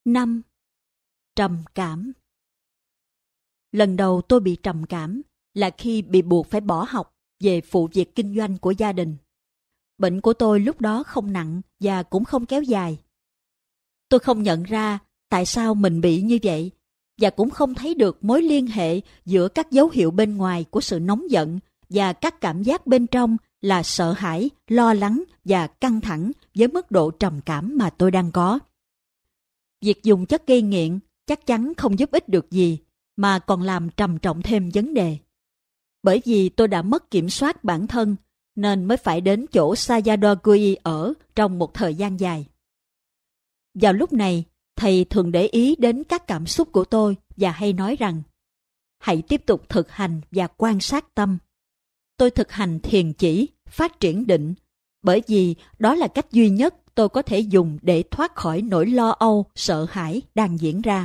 5. Trầm cảm. Lần đầu tôi bị trầm cảm là khi bị buộc phải bỏ học về phụ việc kinh doanh của gia đình. Bệnh của tôi lúc đó không nặng và cũng không kéo dài. Tôi không nhận ra tại sao mình bị như vậy và cũng không thấy được mối liên hệ giữa các dấu hiệu bên ngoài của sự nóng giận và các cảm giác bên trong là sợ hãi, lo lắng và căng thẳng với mức độ trầm cảm mà tôi đang có. Việc dùng chất gây nghiện chắc chắn không giúp ích được gì mà còn làm trầm trọng thêm vấn đề. Bởi vì tôi đã mất kiểm soát bản thân nên mới phải đến chỗ Sayadaw Gui ở trong một thời gian dài. Vào lúc này, thầy thường để ý đến các cảm xúc của tôi và hay nói rằng hãy tiếp tục thực hành và quan sát tâm. Tôi thực hành thiền chỉ, phát triển định, bởi vì đó là cách duy nhất tôi có thể dùng để thoát khỏi nỗi lo âu, sợ hãi đang diễn ra.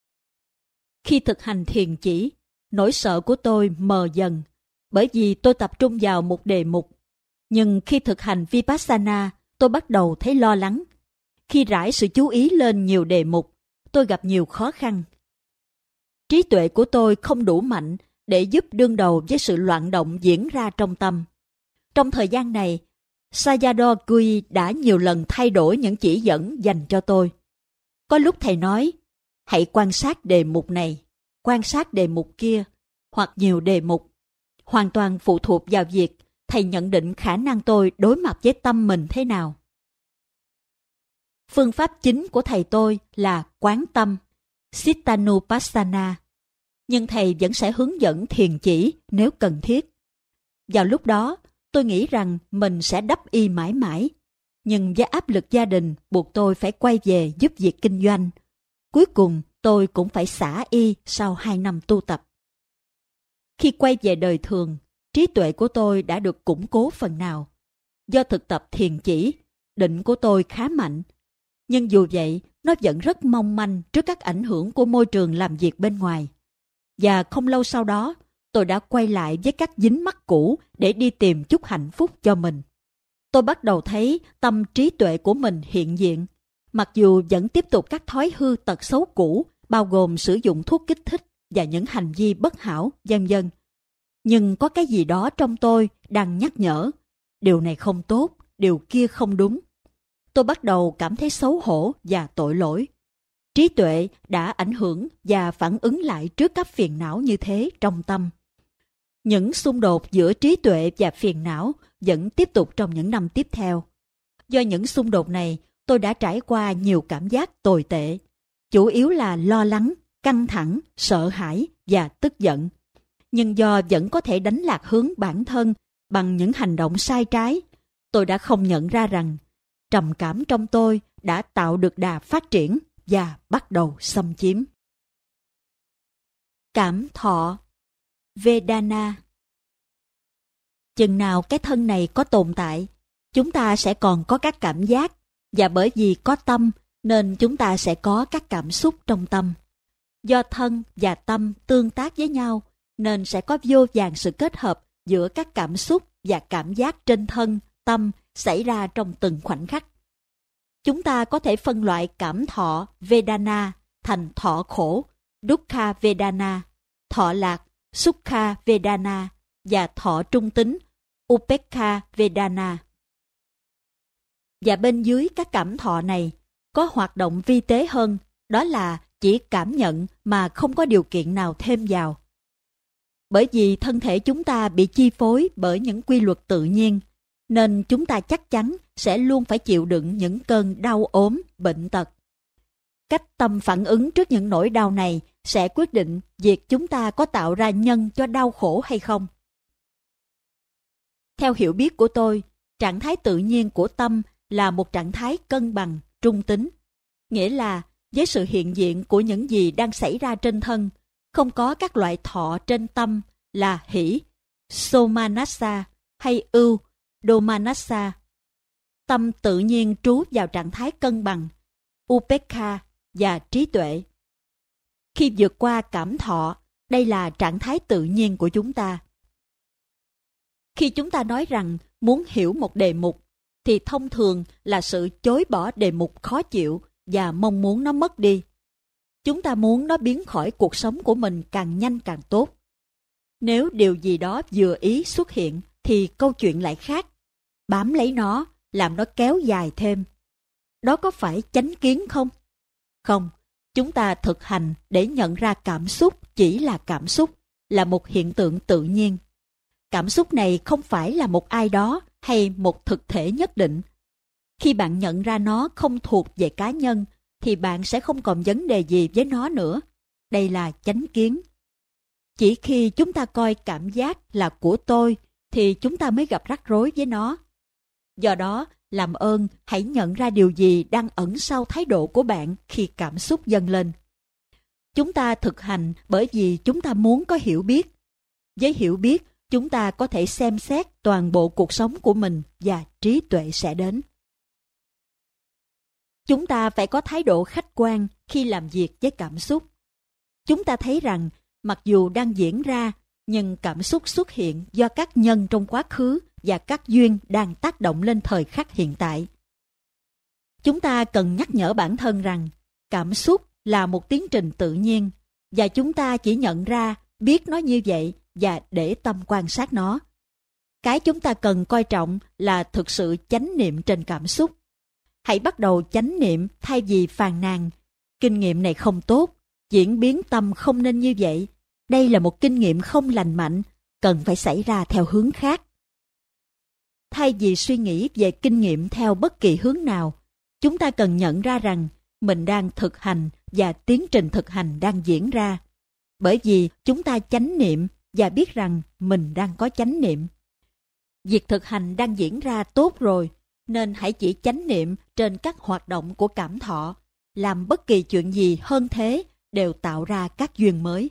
Khi thực hành thiền chỉ, nỗi sợ của tôi mờ dần, bởi vì tôi tập trung vào một đề mục. Nhưng khi thực hành Vipassana, tôi bắt đầu thấy lo lắng. Khi rải sự chú ý lên nhiều đề mục, tôi gặp nhiều khó khăn. Trí tuệ của tôi không đủ mạnh để giúp đương đầu với sự loạn động diễn ra trong tâm. Trong thời gian này, Sayadaw Gui đã nhiều lần thay đổi những chỉ dẫn dành cho tôi. Có lúc thầy nói, hãy quan sát đề mục này, quan sát đề mục kia, hoặc nhiều đề mục. Hoàn toàn phụ thuộc vào việc thầy nhận định khả năng tôi đối mặt với tâm mình thế nào. Phương pháp chính của thầy tôi là quán tâm, Cittanupassana, nhưng thầy vẫn sẽ hướng dẫn thiền chỉ nếu cần thiết. Vào lúc đó, tôi nghĩ rằng mình sẽ đắp y mãi mãi, nhưng với áp lực gia đình buộc tôi phải quay về giúp việc kinh doanh. Cuối cùng, tôi cũng phải xả y sau 2 năm tu tập. Khi quay về đời thường, trí tuệ của tôi đã được củng cố phần nào. Do thực tập thiền chỉ, định của tôi khá mạnh. Nhưng dù vậy, nó vẫn rất mong manh trước các ảnh hưởng của môi trường làm việc bên ngoài. Và không lâu sau đó, tôi đã quay lại với các dính mắc cũ để đi tìm chút hạnh phúc cho mình. Tôi bắt đầu thấy tâm trí tuệ của mình hiện diện, mặc dù vẫn tiếp tục các thói hư tật xấu cũ, bao gồm sử dụng thuốc kích thích và những hành vi bất hảo, vân vân. Nhưng có cái gì đó trong tôi đang nhắc nhở, điều này không tốt, điều kia không đúng. Tôi bắt đầu cảm thấy xấu hổ và tội lỗi. Trí tuệ đã ảnh hưởng và phản ứng lại trước các phiền não như thế trong tâm. Những xung đột giữa trí tuệ và phiền não vẫn tiếp tục trong những năm tiếp theo. Do những xung đột này, tôi đã trải qua nhiều cảm giác tồi tệ, chủ yếu là lo lắng, căng thẳng, sợ hãi và tức giận. Nhưng do vẫn có thể đánh lạc hướng bản thân bằng những hành động sai trái, tôi đã không nhận ra rằng trầm cảm trong tôi đã tạo được đà phát triển và bắt đầu xâm chiếm. Cảm thọ Vedana. Chừng nào cái thân này có tồn tại, chúng ta sẽ còn có các cảm giác, và bởi vì có tâm nên chúng ta sẽ có các cảm xúc trong tâm. Do thân và tâm tương tác với nhau nên sẽ có vô vàn sự kết hợp giữa các cảm xúc và cảm giác trên thân, tâm xảy ra trong từng khoảnh khắc. Chúng ta có thể phân loại cảm thọ Vedana thành thọ khổ, Dukkha Vedana, thọ lạc, Sukha Vedana và thọ trung tính, Upekkha Vedana. Và bên dưới các cảm thọ này có hoạt động vi tế hơn, đó là chỉ cảm nhận mà không có điều kiện nào thêm vào. Bởi vì thân thể chúng ta bị chi phối bởi những quy luật tự nhiên, nên chúng ta chắc chắn sẽ luôn phải chịu đựng những cơn đau ốm, bệnh tật. Cách tâm phản ứng trước những nỗi đau này sẽ quyết định việc chúng ta có tạo ra nhân cho đau khổ hay không. Theo hiểu biết của tôi, trạng thái tự nhiên của tâm là một trạng thái cân bằng, trung tính. Nghĩa là với sự hiện diện của những gì đang xảy ra trên thân, không có các loại thọ trên tâm là hỷ, somanassa hay ưu, domanassa. Tâm tự nhiên trú vào trạng thái cân bằng, upekkha và trí tuệ. Khi vượt qua cảm thọ, đây là trạng thái tự nhiên của chúng ta. Khi chúng ta nói rằng muốn hiểu một đề mục, thì thông thường là sự chối bỏ đề mục khó chịu và mong muốn nó mất đi. chúng ta muốn nó biến khỏi cuộc sống của mình càng nhanh càng tốt. Nếu điều gì đó vừa ý xuất hiện, thì câu chuyện lại khác. Bám lấy nó, làm nó kéo dài thêm. Đó có phải chánh kiến không? Không, chúng ta thực hành để nhận ra cảm xúc chỉ là cảm xúc, là một hiện tượng tự nhiên. Cảm xúc này không phải là một ai đó hay một thực thể nhất định. Khi bạn nhận ra nó không thuộc về cá nhân, thì bạn sẽ không còn vấn đề gì với nó nữa. Đây là chánh kiến. Chỉ khi chúng ta coi cảm giác là của tôi, thì chúng ta mới gặp rắc rối với nó. Do đó, làm ơn hãy nhận ra điều gì đang ẩn sau thái độ của bạn khi cảm xúc dâng lên. Chúng ta thực hành bởi vì chúng ta muốn có hiểu biết. Với hiểu biết, chúng ta có thể xem xét toàn bộ cuộc sống của mình và trí tuệ sẽ đến. Chúng ta phải có thái độ khách quan khi làm việc với cảm xúc. Chúng ta thấy rằng, mặc dù đang diễn ra, nhưng cảm xúc xuất hiện do các nhân trong quá khứ và các duyên đang tác động lên thời khắc hiện tại. Chúng ta cần nhắc nhở bản thân rằng, cảm xúc là một tiến trình tự nhiên, và chúng ta chỉ nhận ra, biết nó như vậy và để tâm quan sát nó. Cái chúng ta cần coi trọng là thực sự chánh niệm trên cảm xúc. Hãy bắt đầu chánh niệm thay vì phàn nàn. Kinh nghiệm này không tốt, diễn biến tâm không nên như vậy. Đây là một kinh nghiệm không lành mạnh, cần phải xảy ra theo hướng khác. Thay vì suy nghĩ về kinh nghiệm theo bất kỳ hướng nào, chúng ta cần nhận ra rằng mình đang thực hành và tiến trình thực hành đang diễn ra. Bởi vì chúng ta chánh niệm và biết rằng mình đang có chánh niệm. Việc thực hành đang diễn ra tốt rồi, nên hãy chỉ chánh niệm trên các hoạt động của cảm thọ. Làm bất kỳ chuyện gì hơn thế đều tạo ra các duyên mới.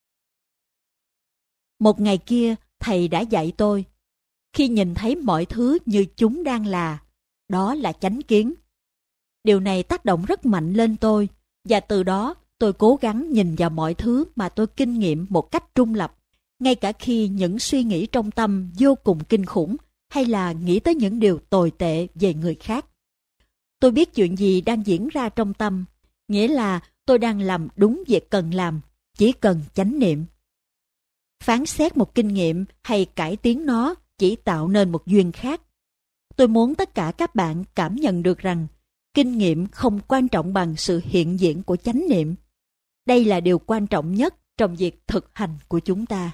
Một ngày kia, thầy đã dạy tôi, khi nhìn thấy mọi thứ như chúng đang là, đó là chánh kiến. Điều này tác động rất mạnh lên tôi, và từ đó tôi cố gắng nhìn vào mọi thứ mà tôi kinh nghiệm một cách trung lập, ngay cả khi những suy nghĩ trong tâm vô cùng kinh khủng, hay là nghĩ tới những điều tồi tệ về người khác. Tôi biết chuyện gì đang diễn ra trong tâm, nghĩa là tôi đang làm đúng việc cần làm, chỉ cần chánh niệm. Phán xét một kinh nghiệm hay cải tiến nó chỉ tạo nên một duyên khác. Tôi muốn tất cả các bạn cảm nhận được rằng kinh nghiệm không quan trọng bằng sự hiện diện của chánh niệm. Đây là điều quan trọng nhất trong việc thực hành của chúng ta.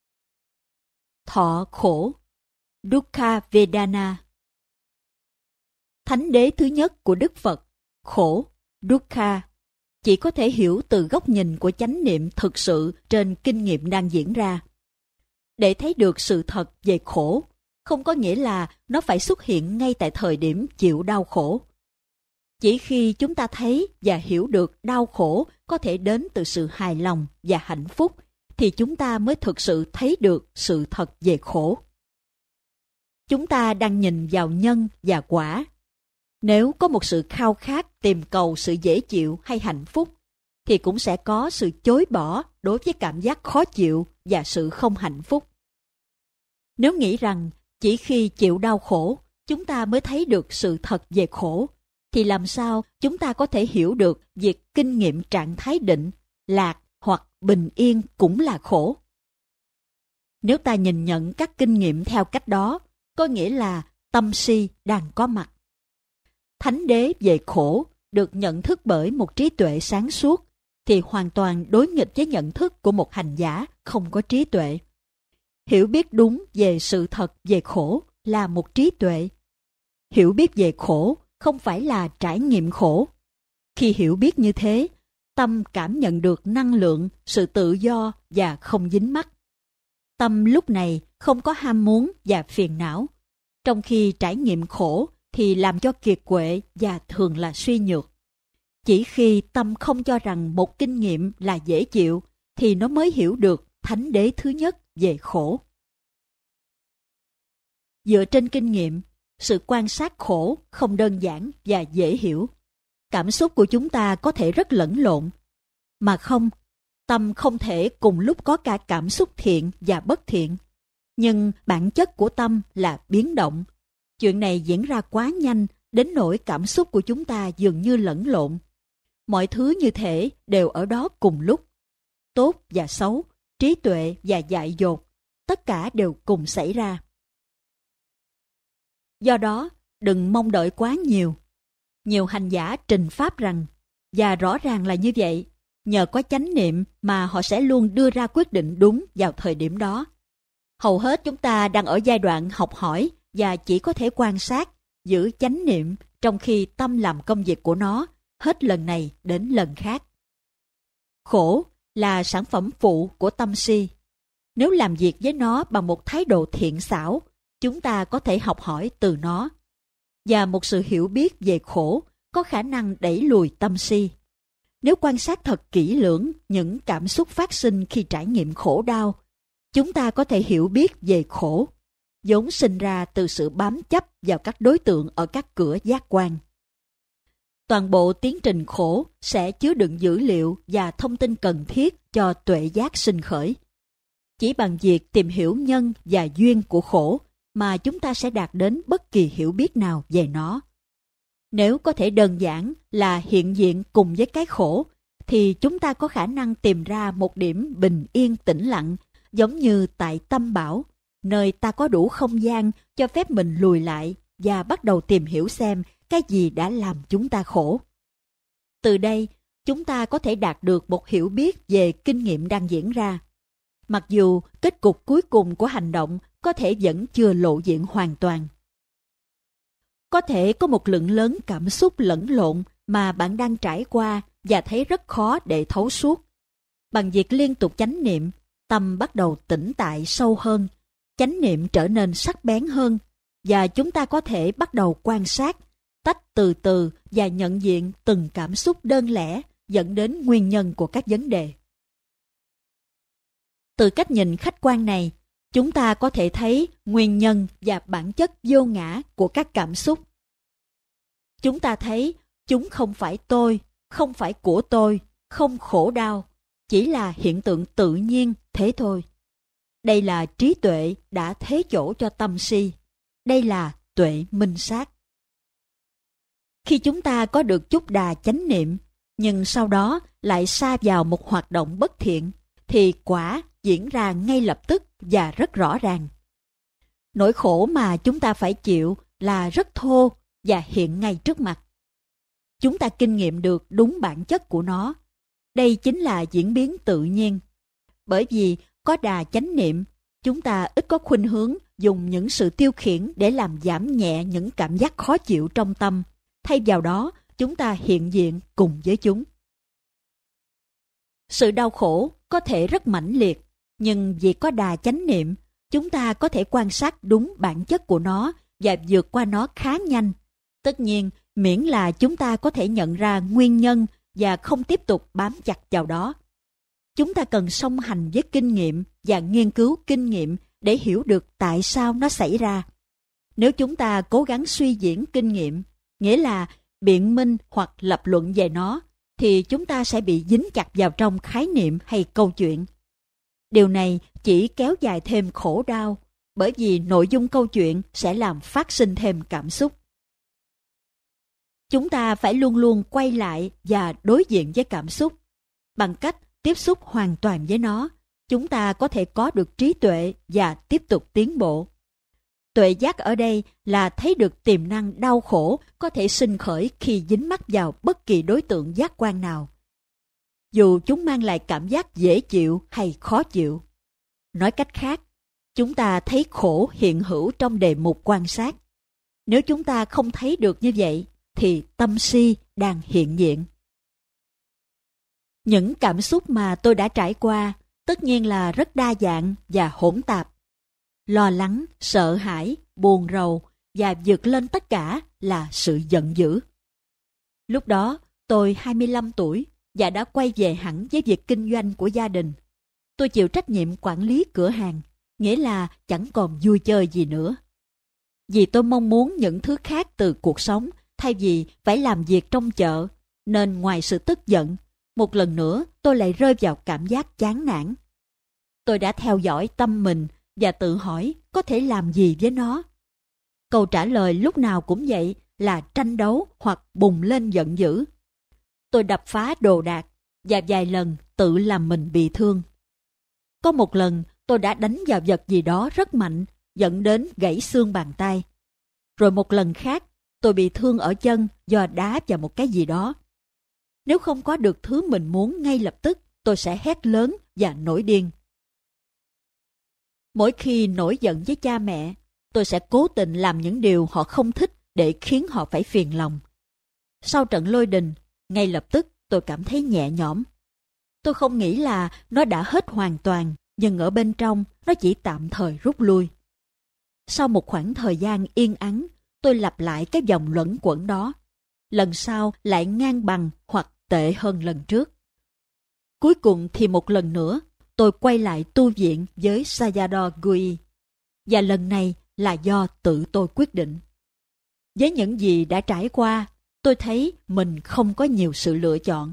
Thọ khổ, Dukkha Vedana. Thánh đế thứ nhất của Đức Phật, khổ, Dukkha, chỉ có thể hiểu từ góc nhìn của chánh niệm thực sự trên kinh nghiệm đang diễn ra. Để thấy được sự thật về khổ, không có nghĩa là nó phải xuất hiện ngay tại thời điểm chịu đau khổ. Chỉ khi chúng ta thấy và hiểu được đau khổ có thể đến từ sự hài lòng và hạnh phúc, thì chúng ta mới thực sự thấy được sự thật về khổ. Chúng ta đang nhìn vào nhân và quả. Nếu có một sự khao khát tìm cầu sự dễ chịu hay hạnh phúc, thì cũng sẽ có sự chối bỏ đối với cảm giác khó chịu và sự không hạnh phúc. Nếu nghĩ rằng chỉ khi chịu đau khổ, chúng ta mới thấy được sự thật về khổ, thì làm sao chúng ta có thể hiểu được việc kinh nghiệm trạng thái định, lạc hoặc bình yên cũng là khổ? Nếu ta nhìn nhận các kinh nghiệm theo cách đó, có nghĩa là tâm si đang có mặt. Thánh đế về khổ được nhận thức bởi một trí tuệ sáng suốt, thì hoàn toàn đối nghịch với nhận thức của một hành giả không có trí tuệ. Hiểu biết đúng về sự thật về khổ là một trí tuệ. Hiểu biết về khổ không phải là trải nghiệm khổ. Khi hiểu biết như thế, tâm cảm nhận được năng lượng, sự tự do và không dính mắc. Tâm lúc này không có ham muốn và phiền não, trong khi trải nghiệm khổ thì làm cho kiệt quệ và thường là suy nhược. Chỉ khi tâm không cho rằng một kinh nghiệm là dễ chịu, thì nó mới hiểu được thánh đế thứ nhất về khổ. Dựa trên kinh nghiệm, sự quan sát khổ không đơn giản và dễ hiểu. Cảm xúc của chúng ta có thể rất lẫn lộn. Mà không, tâm không thể cùng lúc có cả cảm xúc thiện và bất thiện. Nhưng bản chất của tâm là biến động. Chuyện này diễn ra quá nhanh, đến nỗi cảm xúc của chúng ta dường như lẫn lộn. Mọi thứ như thể đều ở đó cùng lúc. Tốt và xấu, trí tuệ và dại dột, tất cả đều cùng xảy ra. Do đó, đừng mong đợi quá nhiều. Nhiều hành giả trình pháp rằng, và rõ ràng là như vậy, nhờ có chánh niệm mà họ sẽ luôn đưa ra quyết định đúng vào thời điểm đó. Hầu hết chúng ta đang ở giai đoạn học hỏi và chỉ có thể quan sát, giữ chánh niệm trong khi tâm làm công việc của nó, hết lần này đến lần khác. Khổ là sản phẩm phụ của tâm si. Nếu làm việc với nó bằng một thái độ thiện xảo, chúng ta có thể học hỏi từ nó. Và một sự hiểu biết về khổ có khả năng đẩy lùi tâm si. Nếu quan sát thật kỹ lưỡng những cảm xúc phát sinh khi trải nghiệm khổ đau, chúng ta có thể hiểu biết về khổ, vốn sinh ra từ sự bám chấp vào các đối tượng ở các cửa giác quan. Toàn bộ tiến trình khổ sẽ chứa đựng dữ liệu và thông tin cần thiết cho tuệ giác sinh khởi. Chỉ bằng việc tìm hiểu nhân và duyên của khổ mà chúng ta sẽ đạt đến bất kỳ hiểu biết nào về nó. Nếu có thể đơn giản là hiện diện cùng với cái khổ, thì chúng ta có khả năng tìm ra một điểm bình yên tĩnh lặng, giống như tại Tâm Bảo, nơi ta có đủ không gian cho phép mình lùi lại và bắt đầu tìm hiểu xem cái gì đã làm chúng ta khổ. Từ đây, chúng ta có thể đạt được một hiểu biết về kinh nghiệm đang diễn ra. Mặc dù kết cục cuối cùng của hành động có thể vẫn chưa lộ diện hoàn toàn. Có thể có một lượng lớn cảm xúc lẫn lộn mà bạn đang trải qua và thấy rất khó để thấu suốt. Bằng việc liên tục chánh niệm, tâm bắt đầu tĩnh tại sâu hơn, chánh niệm trở nên sắc bén hơn, và chúng ta có thể bắt đầu quan sát, tách từ từ và nhận diện từng cảm xúc đơn lẻ dẫn đến nguyên nhân của các vấn đề. Từ cách nhìn khách quan này, chúng ta có thể thấy nguyên nhân và bản chất vô ngã của các cảm xúc. Chúng ta thấy chúng không phải tôi, không phải của tôi, không khổ đau, chỉ là hiện tượng tự nhiên thế thôi. Đây là trí tuệ đã thế chỗ cho tâm si. Đây là tuệ minh sát. Khi chúng ta có được chút đà chánh niệm, nhưng sau đó lại sa vào một hoạt động bất thiện, thì quả diễn ra ngay lập tức và rất rõ ràng. Nỗi khổ mà chúng ta phải chịu là rất thô và hiện ngay trước mặt. Chúng ta kinh nghiệm được đúng bản chất của nó. Đây chính là diễn biến tự nhiên. Bởi vì có đà chánh niệm, chúng ta ít có khuynh hướng dùng những sự tiêu khiển để làm giảm nhẹ những cảm giác khó chịu trong tâm. Thay vào đó, chúng ta hiện diện cùng với chúng. Sự đau khổ có thể rất mãnh liệt, nhưng vì có đà chánh niệm, chúng ta có thể quan sát đúng bản chất của nó và vượt qua nó khá nhanh. Tất nhiên, miễn là chúng ta có thể nhận ra nguyên nhân và không tiếp tục bám chặt vào đó. Chúng ta cần song hành với kinh nghiệm và nghiên cứu kinh nghiệm để hiểu được tại sao nó xảy ra. Nếu chúng ta cố gắng suy diễn kinh nghiệm, nghĩa là biện minh hoặc lập luận về nó, thì chúng ta sẽ bị dính chặt vào trong khái niệm hay câu chuyện. Điều này chỉ kéo dài thêm khổ đau, bởi vì nội dung câu chuyện sẽ làm phát sinh thêm cảm xúc. Chúng ta phải luôn luôn quay lại và đối diện với cảm xúc. Bằng cách tiếp xúc hoàn toàn với nó, chúng ta có thể có được trí tuệ và tiếp tục tiến bộ. Tuệ giác ở đây là thấy được tiềm năng đau khổ có thể sinh khởi khi dính mắc vào bất kỳ đối tượng giác quan nào, dù chúng mang lại cảm giác dễ chịu hay khó chịu. Nói cách khác, chúng ta thấy khổ hiện hữu trong đề mục quan sát. Nếu chúng ta không thấy được như vậy, thì tâm si đang hiện diện. Những cảm xúc mà tôi đã trải qua tất nhiên là rất đa dạng và hỗn tạp. Lo lắng, sợ hãi, buồn rầu và vượt lên tất cả là sự giận dữ. Lúc đó, tôi 25 tuổi và đã quay về hẳn với việc kinh doanh của gia đình. Tôi chịu trách nhiệm quản lý cửa hàng, nghĩa là chẳng còn vui chơi gì nữa. Vì tôi mong muốn những thứ khác từ cuộc sống thay vì phải làm việc trong chợ, nên ngoài sự tức giận, một lần nữa tôi lại rơi vào cảm giác chán nản. Tôi đã theo dõi tâm mình và tự hỏi có thể làm gì với nó. Câu trả lời lúc nào cũng vậy là tranh đấu hoặc bùng lên giận dữ. tôi đập phá đồ đạc và vài lần tự làm mình bị thương. Có một lần tôi đã đánh vào vật gì đó rất mạnh, dẫn đến gãy xương bàn tay. Rồi một lần khác, tôi bị thương ở chân do đá vào một cái gì đó. Nếu không có được thứ mình muốn ngay lập tức, tôi sẽ hét lớn và nổi điên. Mỗi khi nổi giận với cha mẹ, tôi sẽ cố tình làm những điều họ không thích để khiến họ phải phiền lòng. Sau trận lôi đình, ngay lập tức tôi cảm thấy nhẹ nhõm. Tôi không nghĩ là nó đã hết hoàn toàn, nhưng ở bên trong nó chỉ tạm thời rút lui. Sau một khoảng thời gian yên ắng, tôi lặp lại cái vòng luẩn quẩn đó. Lần sau lại ngang bằng hoặc tệ hơn lần trước. Cuối cùng thì một lần nữa, tôi quay lại tu viện với Sayadaw Gui. Và lần này là do tự tôi quyết định. Với những gì đã trải qua, tôi thấy mình không có nhiều sự lựa chọn.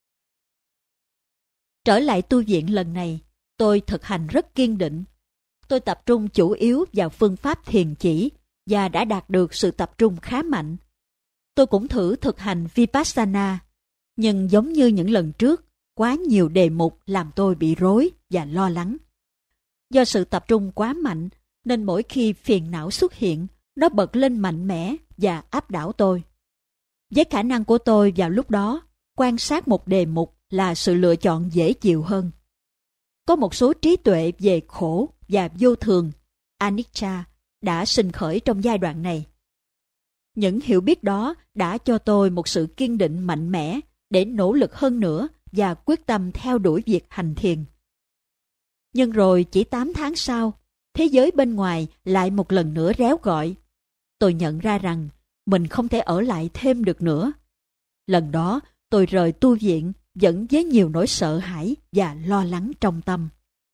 Trở lại tu viện lần này, tôi thực hành rất kiên định. Tôi tập trung chủ yếu vào phương pháp thiền chỉ và đã đạt được sự tập trung khá mạnh. Tôi cũng thử thực hành Vipassana, nhưng giống như những lần trước, quá nhiều đề mục làm tôi bị rối và lo lắng. Do sự tập trung quá mạnh, nên mỗi khi phiền não xuất hiện, nó bật lên mạnh mẽ và áp đảo tôi. Với khả năng của tôi vào lúc đó, quan sát một đề mục là sự lựa chọn dễ chịu hơn. Có một số trí tuệ về khổ và vô thường, anicca, đã sinh khởi trong giai đoạn này. Những hiểu biết đó đã cho tôi một sự kiên định mạnh mẽ để nỗ lực hơn nữa và quyết tâm theo đuổi việc hành thiền. Nhưng rồi chỉ 8 tháng sau, thế giới bên ngoài lại một lần nữa réo gọi. Tôi nhận ra rằng mình không thể ở lại thêm được nữa. Lần đó tôi rời tu viện vẫn với nhiều nỗi sợ hãi và lo lắng trong tâm.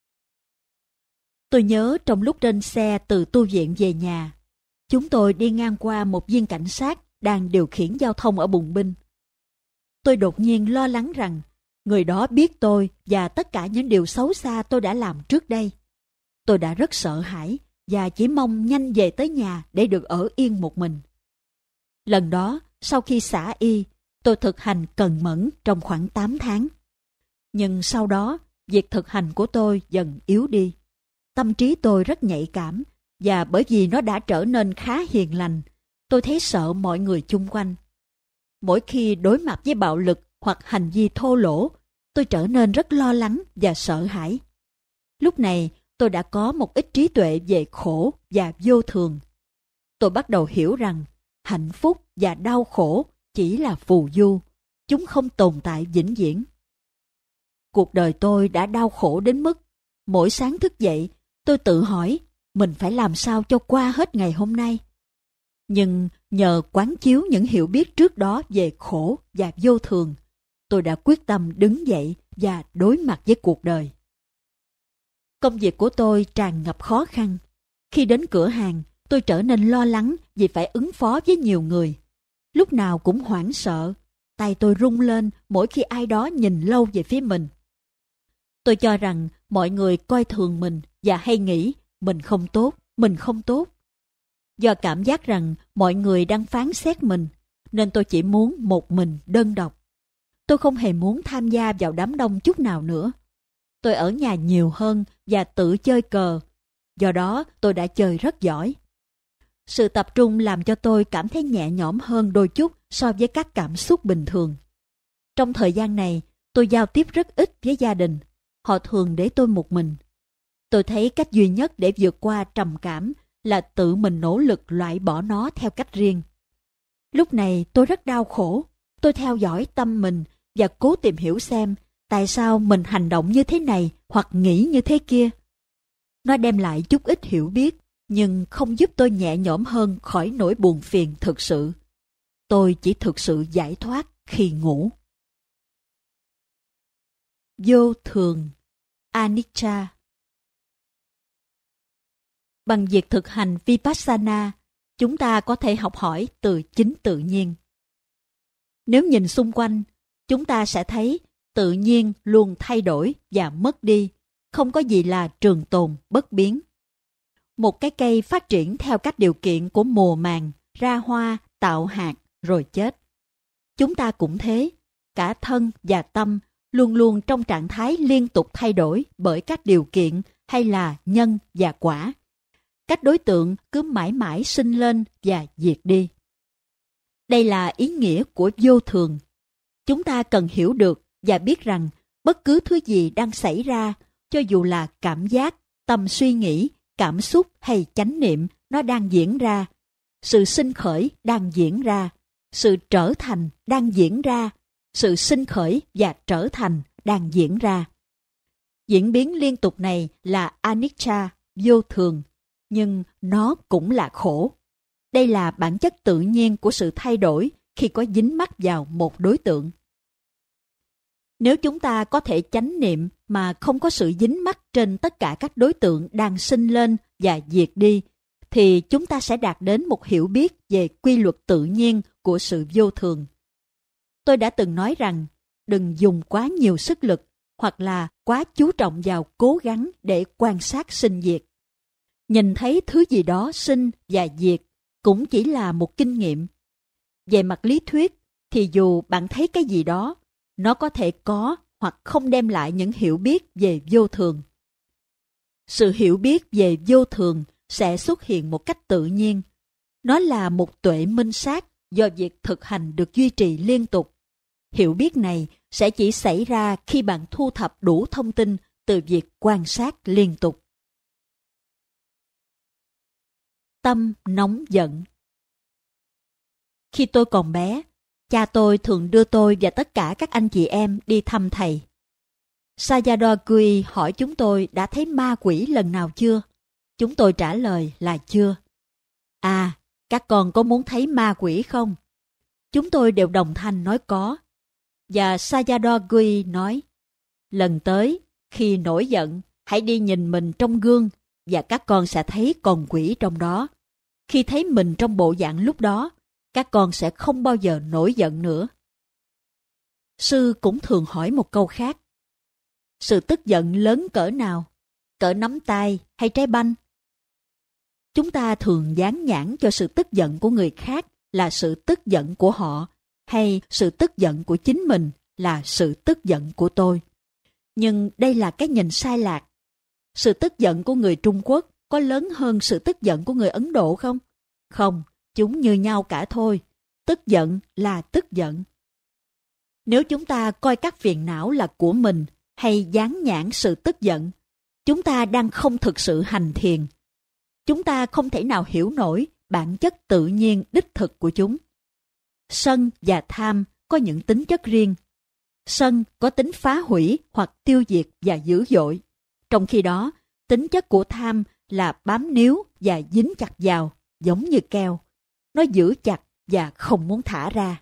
Tôi nhớ trong lúc trên xe từ tu viện về nhà, chúng tôi đi ngang qua một viên cảnh sát đang điều khiển giao thông ở Bùng Binh. Tôi đột nhiên lo lắng rằng người đó biết tôi và tất cả những điều xấu xa tôi đã làm trước đây. Tôi đã rất sợ hãi và chỉ mong nhanh về tới nhà để được ở yên một mình. Lần đó, sau khi xả y, tôi thực hành cần mẫn trong khoảng 8 tháng. Nhưng sau đó, việc thực hành của tôi dần yếu đi. Tâm trí tôi rất nhạy cảm, và bởi vì nó đã trở nên khá hiền lành, tôi thấy sợ mọi người chung quanh. Mỗi khi đối mặt với bạo lực hoặc hành vi thô lỗ, tôi trở nên rất lo lắng và sợ hãi. Lúc này, tôi đã có một ít trí tuệ về khổ và vô thường. Tôi bắt đầu hiểu rằng hạnh phúc và đau khổ chỉ là phù du, chúng không tồn tại vĩnh viễn. Cuộc đời tôi đã đau khổ đến mức mỗi sáng thức dậy, tôi tự hỏi mình phải làm sao cho qua hết ngày hôm nay. Nhưng nhờ quán chiếu những hiểu biết trước đó về khổ và vô thường, tôi đã quyết tâm đứng dậy và đối mặt với cuộc đời. Công việc của tôi tràn ngập khó khăn. Khi đến cửa hàng, tôi trở nên lo lắng vì phải ứng phó với nhiều người. Lúc nào cũng hoảng sợ, tay tôi rung lên mỗi khi ai đó nhìn lâu về phía mình. Tôi cho rằng mọi người coi thường mình và hay nghĩ mình không tốt, mình không tốt. Do cảm giác rằng mọi người đang phán xét mình, nên tôi chỉ muốn một mình đơn độc. Tôi không hề muốn tham gia vào đám đông chút nào nữa. Tôi ở nhà nhiều hơn và tự chơi cờ. Do đó tôi đã chơi rất giỏi. Sự tập trung làm cho tôi cảm thấy nhẹ nhõm hơn đôi chút so với các cảm xúc bình thường. Trong thời gian này, tôi giao tiếp rất ít với gia đình. Họ thường để tôi một mình. Tôi thấy cách duy nhất để vượt qua trầm cảm là tự mình nỗ lực loại bỏ nó theo cách riêng. Lúc này tôi rất đau khổ. Tôi theo dõi tâm mình và cố tìm hiểu xem tại sao mình hành động như thế này hoặc nghĩ như thế kia. Nó đem lại chút ít hiểu biết, nhưng không giúp tôi nhẹ nhõm hơn khỏi nỗi buồn phiền thực sự. Tôi chỉ thực sự giải thoát khi ngủ. Vô thường, anicca. Bằng việc thực hành Vipassana, chúng ta có thể học hỏi từ chính tự nhiên. Nếu nhìn xung quanh, chúng ta sẽ thấy tự nhiên luôn thay đổi và mất đi, không có gì là trường tồn bất biến. Một cái cây phát triển theo các điều kiện của mùa màng, ra hoa, tạo hạt, rồi chết. Chúng ta cũng thế, cả thân và tâm luôn luôn trong trạng thái liên tục thay đổi bởi các điều kiện hay là nhân và quả. Các đối tượng cứ mãi mãi sinh lên và diệt đi. Đây là ý nghĩa của vô thường. Chúng ta cần hiểu được và biết rằng bất cứ thứ gì đang xảy ra, cho dù là cảm giác, tâm suy nghĩ, cảm xúc hay chánh niệm, nó đang diễn ra. Sự sinh khởi đang diễn ra. Sự trở thành đang diễn ra. Sự sinh khởi và trở thành đang diễn ra. Diễn biến liên tục này là anicca, vô thường, nhưng nó cũng là khổ. Đây là bản chất tự nhiên của sự thay đổi khi có dính mắc vào một đối tượng. Nếu chúng ta có thể chánh niệm mà không có sự dính mắc trên tất cả các đối tượng đang sinh lên và diệt đi, thì chúng ta sẽ đạt đến một hiểu biết về quy luật tự nhiên của sự vô thường. Tôi đã từng nói rằng, đừng dùng quá nhiều sức lực hoặc là quá chú trọng vào cố gắng để quan sát sinh diệt. Nhìn thấy thứ gì đó sinh và diệt cũng chỉ là một kinh nghiệm. Về mặt lý thuyết, thì dù bạn thấy cái gì đó, nó có thể có hoặc không đem lại những hiểu biết về vô thường. Sự hiểu biết về vô thường sẽ xuất hiện một cách tự nhiên. Nó là một tuệ minh sát do việc thực hành được duy trì liên tục. Hiểu biết này sẽ chỉ xảy ra khi bạn thu thập đủ thông tin từ việc quan sát liên tục. Tâm nóng giận. Khi tôi còn bé, cha tôi thường đưa tôi và tất cả các anh chị em đi thăm thầy. Sayadaw Kui hỏi chúng tôi đã thấy ma quỷ lần nào chưa? Chúng tôi trả lời là chưa. À, các con có muốn thấy ma quỷ không? Chúng tôi đều đồng thanh nói có. Và Sayadaw Kui nói, lần tới, khi nổi giận, hãy đi nhìn mình trong gương và các con sẽ thấy con quỷ trong đó. Khi thấy mình trong bộ dạng lúc đó, các con sẽ không bao giờ nổi giận nữa. Sư cũng thường hỏi một câu khác. Sự tức giận lớn cỡ nào? Cỡ nắm tay hay trái banh? Chúng ta thường dán nhãn cho sự tức giận của người khác là sự tức giận của họ, hay sự tức giận của chính mình là sự tức giận của tôi. Nhưng đây là cái nhìn sai lạc. Sự tức giận của người Trung Quốc có lớn hơn sự tức giận của người Ấn Độ không? Không, chúng như nhau cả thôi. Tức giận là tức giận. Nếu chúng ta coi các phiền não là của mình hay dán nhãn sự tức giận, chúng ta đang không thực sự hành thiền. Chúng ta không thể nào hiểu nổi bản chất tự nhiên đích thực của chúng. Sân và tham có những tính chất riêng. Sân có tính phá hủy hoặc tiêu diệt và dữ dội. Trong khi đó, tính chất của tham là bám níu và dính chặt vào, giống như keo. Nó giữ chặt và không muốn thả ra.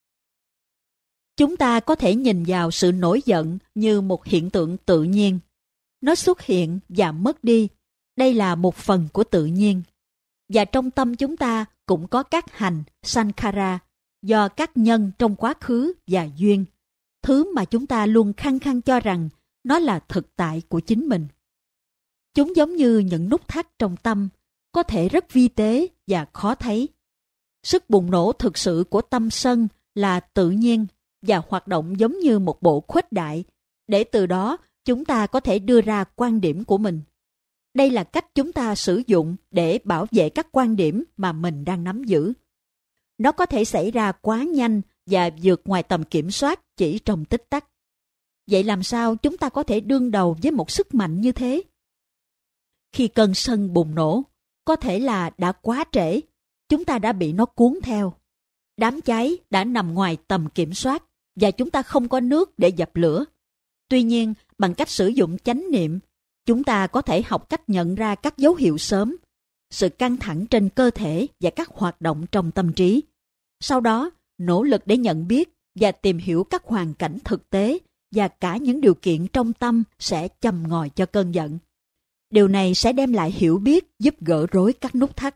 Chúng ta có thể nhìn vào sự nổi giận như một hiện tượng tự nhiên. Nó xuất hiện và mất đi. Đây là một phần của tự nhiên. Và trong tâm chúng ta cũng có các hành, sankhara, do các nhân trong quá khứ và duyên. Thứ mà chúng ta luôn khăng khăng cho rằng nó là thực tại của chính mình. Chúng giống như những nút thắt trong tâm, có thể rất vi tế và khó thấy. Sức bùng nổ thực sự của tâm sân là tự nhiên và hoạt động giống như một bộ khuếch đại, để từ đó chúng ta có thể đưa ra quan điểm của mình. Đây là cách chúng ta sử dụng để bảo vệ các quan điểm mà mình đang nắm giữ. Nó có thể xảy ra quá nhanh và vượt ngoài tầm kiểm soát chỉ trong tích tắc. Vậy làm sao chúng ta có thể đương đầu với một sức mạnh như thế? Khi cơn sân bùng nổ, có thể là đã quá trễ, chúng ta đã bị nó cuốn theo. Đám cháy đã nằm ngoài tầm kiểm soát và chúng ta không có nước để dập lửa. Tuy nhiên, bằng cách sử dụng chánh niệm, chúng ta có thể học cách nhận ra các dấu hiệu sớm, sự căng thẳng trên cơ thể và các hoạt động trong tâm trí. Sau đó, nỗ lực để nhận biết và tìm hiểu các hoàn cảnh thực tế và cả những điều kiện trong tâm sẽ châm ngòi cho cơn giận. Điều này sẽ đem lại hiểu biết giúp gỡ rối các nút thắt.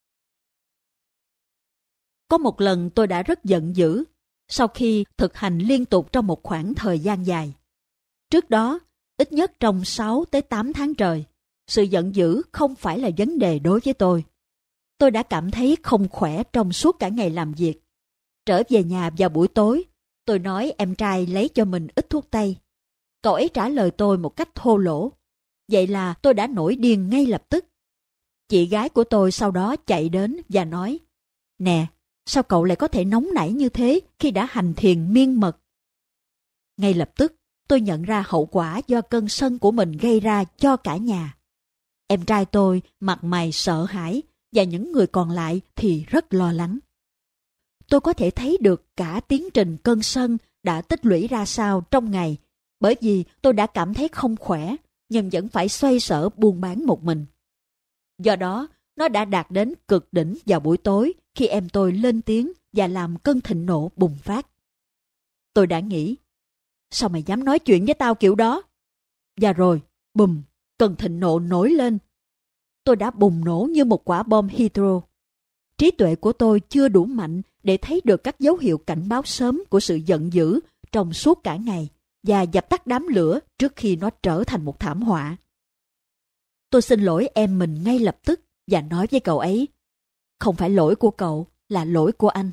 Có một lần tôi đã rất giận dữ sau khi thực hành liên tục trong một khoảng thời gian dài. Trước đó, ít nhất trong 6 tới 8 tháng trời, sự giận dữ không phải là vấn đề đối với tôi. Tôi đã cảm thấy không khỏe trong suốt cả ngày làm việc. Trở về nhà vào buổi tối, Tôi nói em trai lấy cho mình ít thuốc tây. Cậu ấy trả lời tôi một cách thô lỗ. Vậy là tôi đã nổi điên ngay lập tức. Chị gái của tôi sau đó chạy đến và nói, nè, sao cậu lại có thể nóng nảy như thế khi đã hành thiền miên mật? Ngay lập tức, tôi nhận ra hậu quả do cơn sân của mình gây ra cho cả nhà. Em trai tôi mặt mày sợ hãi và những người còn lại thì rất lo lắng. Tôi có thể thấy được cả tiến trình cơn sân đã tích lũy ra sao trong ngày, bởi vì tôi đã cảm thấy không khỏe, nhưng vẫn phải xoay sở buôn bán một mình. Do đó, nó đã đạt đến cực đỉnh vào buổi tối khi em tôi lên tiếng và làm cơn thịnh nộ bùng phát. Tôi đã nghĩ, sao mày dám nói chuyện với tao kiểu đó? Và rồi, bùm, cơn thịnh nộ nổi lên. Tôi đã bùng nổ như một quả bom hydro. Trí tuệ của tôi chưa đủ mạnh để thấy được các dấu hiệu cảnh báo sớm của sự giận dữ trong suốt cả ngày và dập tắt đám lửa trước khi nó trở thành một thảm họa. Tôi xin lỗi em mình ngay lập tức và nói với cậu ấy, không phải lỗi của cậu, là lỗi của anh.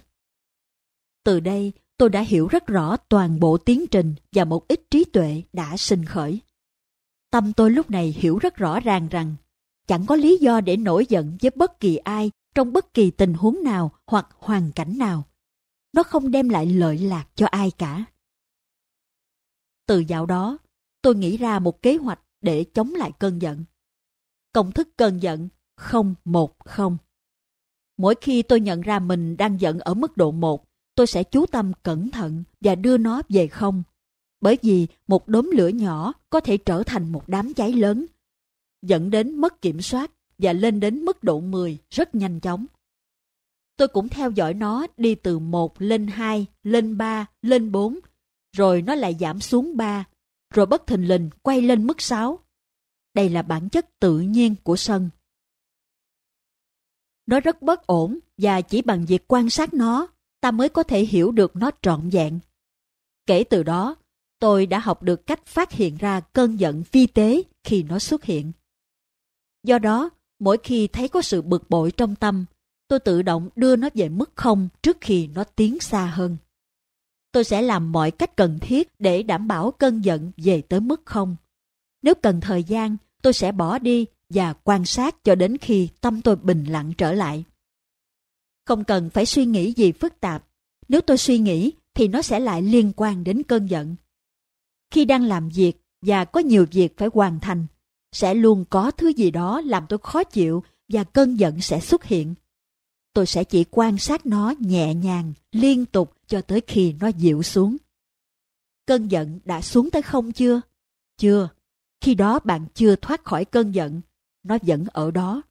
Từ đây, tôi đã hiểu rất rõ toàn bộ tiến trình và một ít trí tuệ đã sinh khởi. Tâm tôi lúc này hiểu rất rõ ràng rằng chẳng có lý do để nổi giận với bất kỳ ai trong bất kỳ tình huống nào hoặc hoàn cảnh nào. Nó không đem lại lợi lạc cho ai cả. Từ dạo đó, tôi nghĩ ra một kế hoạch để chống lại cơn giận. Công thức cơn giận 010. Mỗi khi tôi nhận ra mình đang giận ở mức độ 1, tôi sẽ chú tâm cẩn thận và đưa nó về 0. Bởi vì một đốm lửa nhỏ có thể trở thành một đám cháy lớn, dẫn đến mất kiểm soát và lên đến mức độ 10 rất nhanh chóng. Tôi cũng theo dõi nó đi từ 1 lên 2, lên 3, lên 4, rồi nó lại giảm xuống 3, rồi bất thình lình quay lên mức 6. Đây là bản chất tự nhiên của sân. Nó rất bất ổn và chỉ bằng việc quan sát nó, ta mới có thể hiểu được nó trọn vẹn. Kể từ đó, tôi đã học được cách phát hiện ra cơn giận vi tế khi nó xuất hiện. Do đó, mỗi khi thấy có sự bực bội trong tâm, tôi tự động đưa nó về mức 0 trước khi nó tiến xa hơn. Tôi sẽ làm mọi cách cần thiết để đảm bảo cơn giận về tới mức 0. Nếu cần thời gian, tôi sẽ bỏ đi và quan sát cho đến khi tâm tôi bình lặng trở lại. Không cần phải suy nghĩ gì phức tạp. Nếu tôi suy nghĩ thì nó sẽ lại liên quan đến cơn giận. Khi đang làm việc và có nhiều việc phải hoàn thành, sẽ luôn có thứ gì đó làm tôi khó chịu và cơn giận sẽ xuất hiện. Tôi sẽ chỉ quan sát nó nhẹ nhàng, liên tục cho tới khi nó dịu xuống. Cơn giận đã xuống tới 0 chưa? Chưa. Khi đó bạn chưa thoát khỏi cơn giận, nó vẫn ở đó.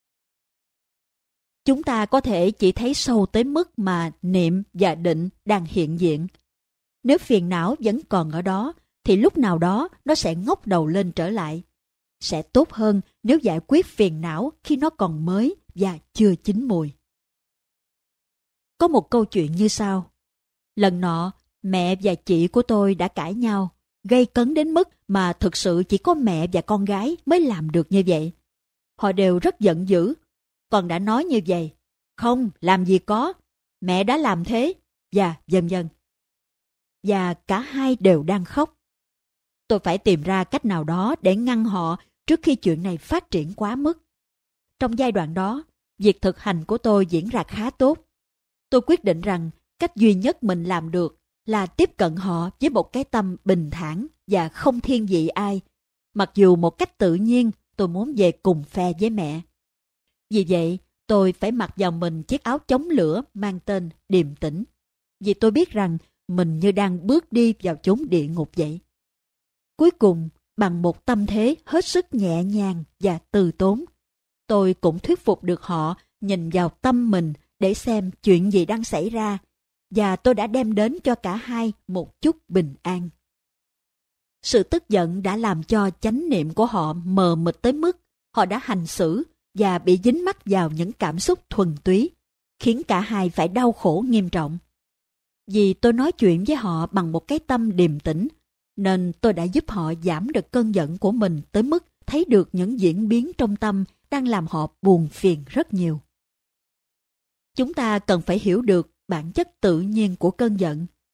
Chúng ta có thể chỉ thấy sâu tới mức mà niệm và định đang hiện diện. Nếu phiền não vẫn còn ở đó, thì lúc nào đó nó sẽ ngóc đầu lên trở lại. Sẽ tốt hơn nếu giải quyết phiền não khi nó còn mới và chưa chín mùi. Có một câu chuyện như sau. Lần nọ, mẹ và chị của tôi đã cãi nhau, gây cấn đến mức mà thực sự chỉ có mẹ và con gái mới làm được như vậy. Họ đều rất giận dữ. Con đã nói như vậy. Không, làm gì có. Mẹ đã làm thế. Và vân vân. Và cả hai đều đang khóc. Tôi phải tìm ra cách nào đó để ngăn họ trước khi chuyện này phát triển quá mức. Trong giai đoạn đó, việc thực hành của tôi diễn ra khá tốt. Tôi quyết định rằng cách duy nhất mình làm được là tiếp cận họ với một cái tâm bình thản và không thiên vị ai. Mặc dù một cách tự nhiên tôi muốn về cùng phe với mẹ. Vì vậy, tôi phải mặc vào mình chiếc áo chống lửa mang tên điềm tĩnh. Vì tôi biết rằng mình như đang bước đi vào chốn địa ngục vậy. Cuối cùng, bằng một tâm thế hết sức nhẹ nhàng và từ tốn, tôi cũng thuyết phục được họ nhìn vào tâm mình để xem chuyện gì đang xảy ra, và tôi đã đem đến cho cả hai một chút bình an. Sự tức giận đã làm cho chánh niệm của họ mờ mịt tới mức họ đã hành xử và bị dính mắc vào những cảm xúc thuần túy, khiến cả hai phải đau khổ nghiêm trọng. Vì tôi nói chuyện với họ bằng một cái tâm điềm tĩnh, nên tôi đã giúp họ giảm được cơn giận của mình tới mức thấy được những diễn biến trong tâm đang làm họ buồn phiền rất nhiều. Chúng ta cần phải hiểu được bản chất tự nhiên của cơn giận.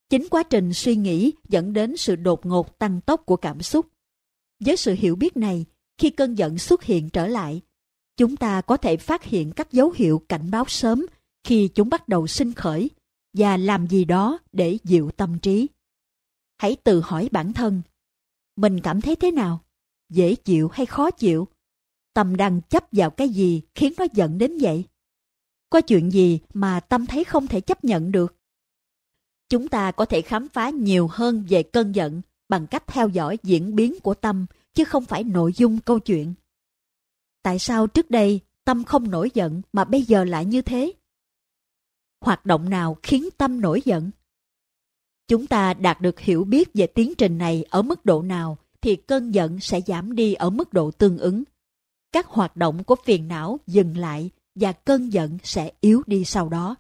Chính quá trình suy nghĩ dẫn đến sự đột ngột tăng tốc của cảm xúc. Với sự hiểu biết này, khi cơn giận xuất hiện trở lại, chúng ta có thể phát hiện các dấu hiệu cảnh báo sớm khi chúng bắt đầu sinh khởi và làm gì đó để dịu tâm trí. Hãy tự hỏi bản thân, mình cảm thấy thế nào? Dễ chịu hay khó chịu? Tâm đang chấp vào cái gì khiến nó giận đến vậy? Có chuyện gì mà tâm thấy không thể chấp nhận được? Chúng ta có thể khám phá nhiều hơn về cơn giận bằng cách theo dõi diễn biến của tâm, chứ không phải nội dung câu chuyện. Tại sao trước đây tâm không nổi giận mà bây giờ lại như thế? Hoạt động nào khiến tâm nổi giận? Chúng ta đạt được hiểu biết về tiến trình này ở mức độ nào thì cơn giận sẽ giảm đi ở mức độ tương ứng. Các hoạt động của phiền não dừng lại và cơn giận sẽ yếu đi sau đó.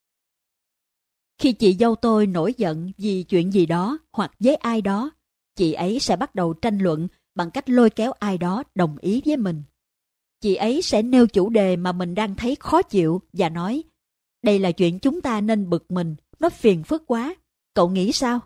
Khi chị dâu tôi nổi giận vì chuyện gì đó hoặc với ai đó, chị ấy sẽ bắt đầu tranh luận bằng cách lôi kéo ai đó đồng ý với mình. Chị ấy sẽ nêu chủ đề mà mình đang thấy khó chịu và nói, đây là chuyện chúng ta nên bực mình, nó phiền phức quá, cậu nghĩ sao?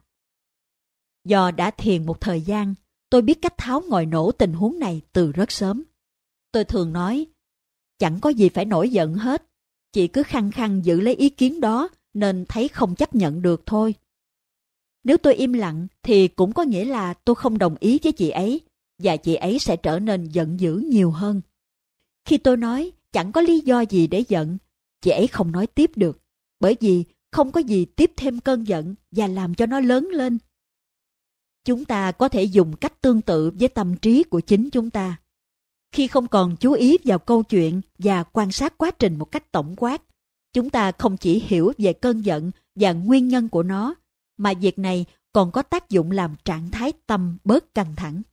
Do đã thiền một thời gian, tôi biết cách tháo ngòi nổ tình huống này từ rất sớm. Tôi thường nói, chẳng có gì phải nổi giận hết, chị cứ khăng khăng giữ lấy ý kiến đó nên thấy không chấp nhận được thôi. Nếu tôi im lặng thì cũng có nghĩa là tôi không đồng ý với chị ấy, và chị ấy sẽ trở nên giận dữ nhiều hơn. Khi tôi nói chẳng có lý do gì để giận, chị ấy không nói tiếp được, bởi vì không có gì tiếp thêm cơn giận và làm cho nó lớn lên. Chúng ta có thể dùng cách tương tự với tâm trí của chính chúng ta. Khi không còn chú ý vào câu chuyện và quan sát quá trình một cách tổng quát, chúng ta không chỉ hiểu về cơn giận và nguyên nhân của nó, mà việc này còn có tác dụng làm trạng thái tâm bớt căng thẳng.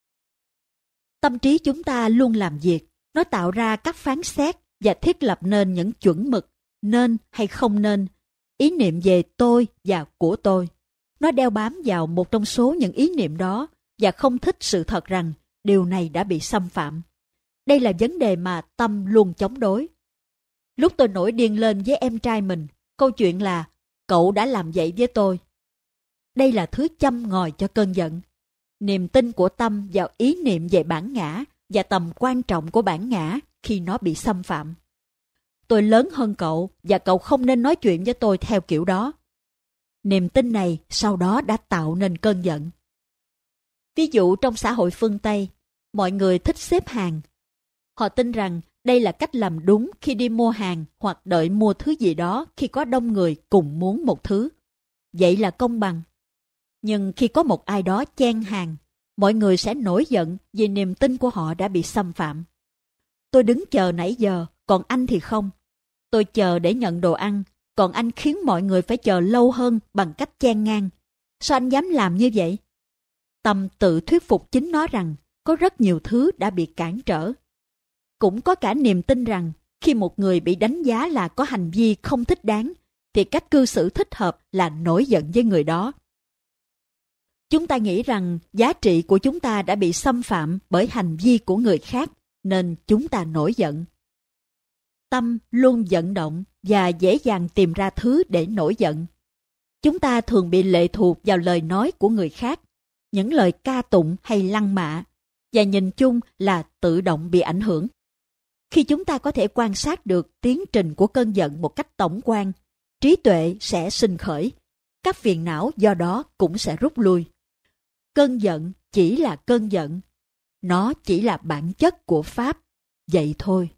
Tâm trí chúng ta luôn làm việc, nó tạo ra các phán xét và thiết lập nên những chuẩn mực, nên hay không nên, ý niệm về tôi và của tôi. Nó đeo bám vào một trong số những ý niệm đó và không thích sự thật rằng điều này đã bị xâm phạm. Đây là vấn đề mà tâm luôn chống đối. Lúc tôi nổi điên lên với em trai mình, câu chuyện là cậu đã làm vậy với tôi. Đây là thứ châm ngòi cho cơn giận. Niềm tin của tâm vào ý niệm về bản ngã và tầm quan trọng của bản ngã khi nó bị xâm phạm. Tôi lớn hơn cậu và cậu không nên nói chuyện với tôi theo kiểu đó. Niềm tin này sau đó đã tạo nên cơn giận. Ví dụ trong xã hội phương Tây, mọi người thích xếp hàng. Họ tin rằng đây là cách làm đúng khi đi mua hàng hoặc đợi mua thứ gì đó khi có đông người cùng muốn một thứ. Vậy là công bằng. Nhưng khi có một ai đó chen hàng, mọi người sẽ nổi giận vì niềm tin của họ đã bị xâm phạm. Tôi đứng chờ nãy giờ, còn anh thì không. Tôi chờ để nhận đồ ăn, còn anh khiến mọi người phải chờ lâu hơn bằng cách chen ngang. Sao anh dám làm như vậy? Tâm tự thuyết phục chính nó rằng có rất nhiều thứ đã bị cản trở. Cũng có cả niềm tin rằng khi một người bị đánh giá là có hành vi không thích đáng, thì cách cư xử thích hợp là nổi giận với người đó. Chúng ta nghĩ rằng giá trị của chúng ta đã bị xâm phạm bởi hành vi của người khác, nên chúng ta nổi giận. Tâm luôn vận động và dễ dàng tìm ra thứ để nổi giận. Chúng ta thường bị lệ thuộc vào lời nói của người khác, những lời ca tụng hay lăng mạ, và nhìn chung là tự động bị ảnh hưởng. Khi chúng ta có thể quan sát được tiến trình của cơn giận một cách tổng quan, trí tuệ sẽ sinh khởi, các phiền não do đó cũng sẽ rút lui. Cơn giận chỉ là cơn giận, nó chỉ là bản chất của Pháp, vậy thôi.